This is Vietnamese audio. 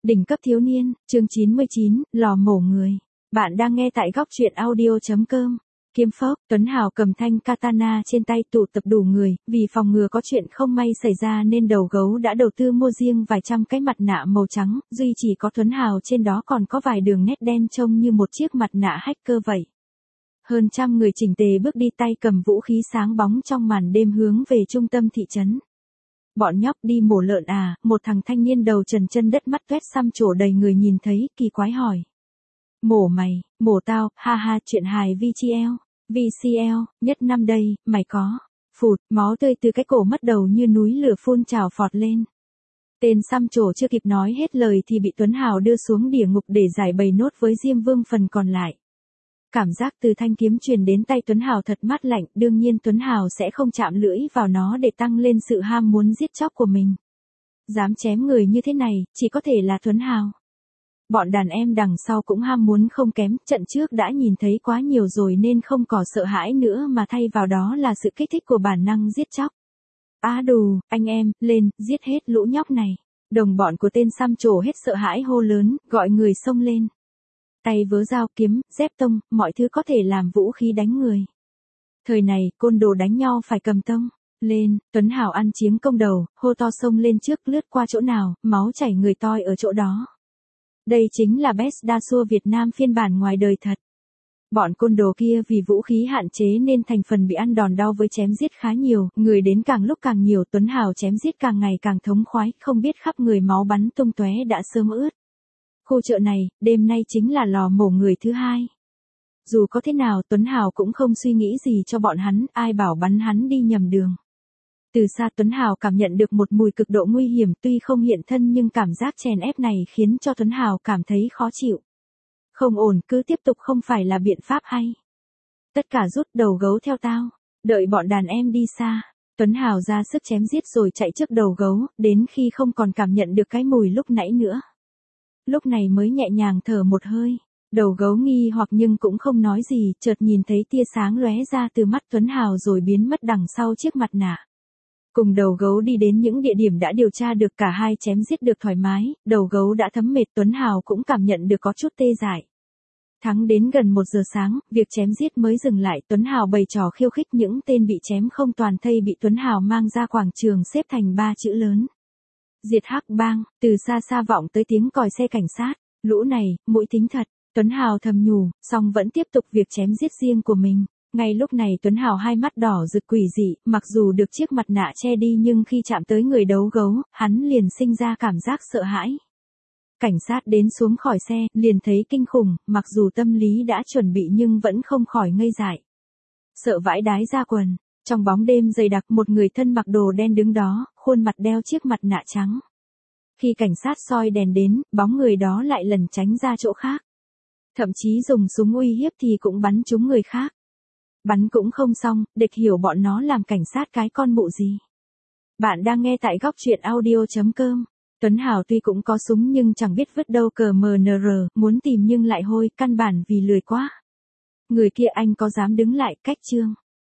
Đỉnh cấp thiếu niên, chương 99, lò mổ người. Bạn đang nghe tại góc truyện audio.com. Kiếm phốc, Tuấn Hào cầm thanh katana trên tay tụ tập đủ người, vì phòng ngừa có chuyện không may xảy ra nên đầu gấu đã đầu tư mua riêng vài trăm cái mặt nạ màu trắng, duy chỉ có Tuấn Hào trên đó còn có vài đường nét đen trông như một chiếc mặt nạ hacker vậy. Hơn trăm người chỉnh tề bước đi tay cầm vũ khí sáng bóng trong màn đêm hướng về trung tâm thị trấn. Bọn nhóc đi mổ lợn à, một thằng thanh niên đầu trần chân đất mắt toét xăm trổ đầy người nhìn thấy, kỳ quái hỏi. Mổ mày, mổ tao, ha ha, chuyện hài VCL, nhất năm đây, mày có. Phụt, máu tươi từ cái cổ mất đầu như núi lửa phun trào phọt lên. Tên xăm trổ chưa kịp nói hết lời thì bị Tuấn Hào đưa xuống địa ngục để giải bày nốt với Diêm Vương phần còn lại. Cảm giác từ thanh kiếm truyền đến tay Tuấn Hào thật mát lạnh, đương nhiên Tuấn Hào sẽ không chạm lưỡi vào nó để tăng lên sự ham muốn giết chóc của mình. Dám chém người như thế này, chỉ có thể là Tuấn Hào. Bọn đàn em đằng sau cũng ham muốn không kém, trận trước đã nhìn thấy quá nhiều rồi nên không có sợ hãi nữa mà thay vào đó là sự kích thích của bản năng giết chóc. Á đù, anh em, lên, giết hết lũ nhóc này. Đồng bọn của tên xăm trổ hết sợ hãi hô lớn, gọi người xông lên. Tay vớ dao kiếm, dép tông, mọi thứ có thể làm vũ khí đánh người. Thời này, côn đồ đánh nhau phải cầm tông. Lên, Tuấn Hào ăn chiếng công đầu, hô to xông lên trước, lướt qua chỗ nào, máu chảy người toi ở chỗ đó. Đây chính là Best Đa Xua Việt Nam phiên bản ngoài đời thật. Bọn côn đồ kia vì vũ khí hạn chế nên thành phần bị ăn đòn đau với chém giết khá nhiều, người đến càng lúc càng nhiều, Tuấn Hào chém giết càng ngày càng thống khoái, không biết khắp người máu bắn tung tóe đã sớm ướt. Khu chợ này, đêm nay chính là lò mổ người thứ hai. Dù có thế nào Tuấn Hào cũng không suy nghĩ gì cho bọn hắn, ai bảo bắn hắn đi nhầm đường. Từ xa Tuấn Hào cảm nhận được một mùi cực độ nguy hiểm, tuy không hiện thân nhưng cảm giác chèn ép này khiến cho Tuấn Hào cảm thấy khó chịu. Không ổn, cứ tiếp tục không phải là biện pháp hay. Tất cả rút đầu gấu theo tao, đợi bọn đàn em đi xa. Tuấn Hào ra sức chém giết rồi chạy trước đầu gấu, đến khi không còn cảm nhận được cái mùi lúc nãy nữa. Lúc này mới nhẹ nhàng thở một hơi. Đầu gấu nghi hoặc nhưng cũng không nói gì, chợt nhìn thấy tia sáng lóe ra từ mắt Tuấn Hào rồi biến mất đằng sau chiếc mặt nạ. Cùng đầu gấu đi đến những địa điểm đã điều tra được, cả hai chém giết được thoải mái, đầu gấu đã thấm mệt, Tuấn Hào cũng cảm nhận được có chút tê dại. Thắng đến gần 1 giờ sáng, việc chém giết mới dừng lại, Tuấn Hào bày trò khiêu khích, những tên bị chém không toàn thây bị Tuấn Hào mang ra quảng trường xếp thành 3 chữ lớn. Diệt Hắc Bang, từ xa xa vọng tới tiếng còi xe cảnh sát, lũ này, mũi tính thật, Tuấn Hào thầm nhủ, song vẫn tiếp tục việc chém giết riêng của mình. Ngay lúc này Tuấn Hào hai mắt đỏ rực quỷ dị, mặc dù được chiếc mặt nạ che đi nhưng khi chạm tới người đấu gấu, hắn liền sinh ra cảm giác sợ hãi. Cảnh sát đến xuống khỏi xe, liền thấy kinh khủng, mặc dù tâm lý đã chuẩn bị nhưng vẫn không khỏi ngây dại. Sợ vãi đái ra quần. Trong bóng đêm dày đặc, một người thân mặc đồ đen đứng đó, khuôn mặt đeo chiếc mặt nạ trắng. Khi cảnh sát soi đèn đến, bóng người đó lại lẩn tránh ra chỗ khác. Thậm chí dùng súng uy hiếp thì cũng bắn trúng người khác. Bắn cũng không xong, địch hiểu bọn nó làm cảnh sát cái con mụ gì. Bạn đang nghe tại góc truyện audio.com. Tuấn Hào tuy cũng có súng nhưng chẳng biết vứt đâu CMNR, muốn tìm nhưng lại hôi, căn bản vì lười quá. Người kia anh có dám đứng lại cách chương.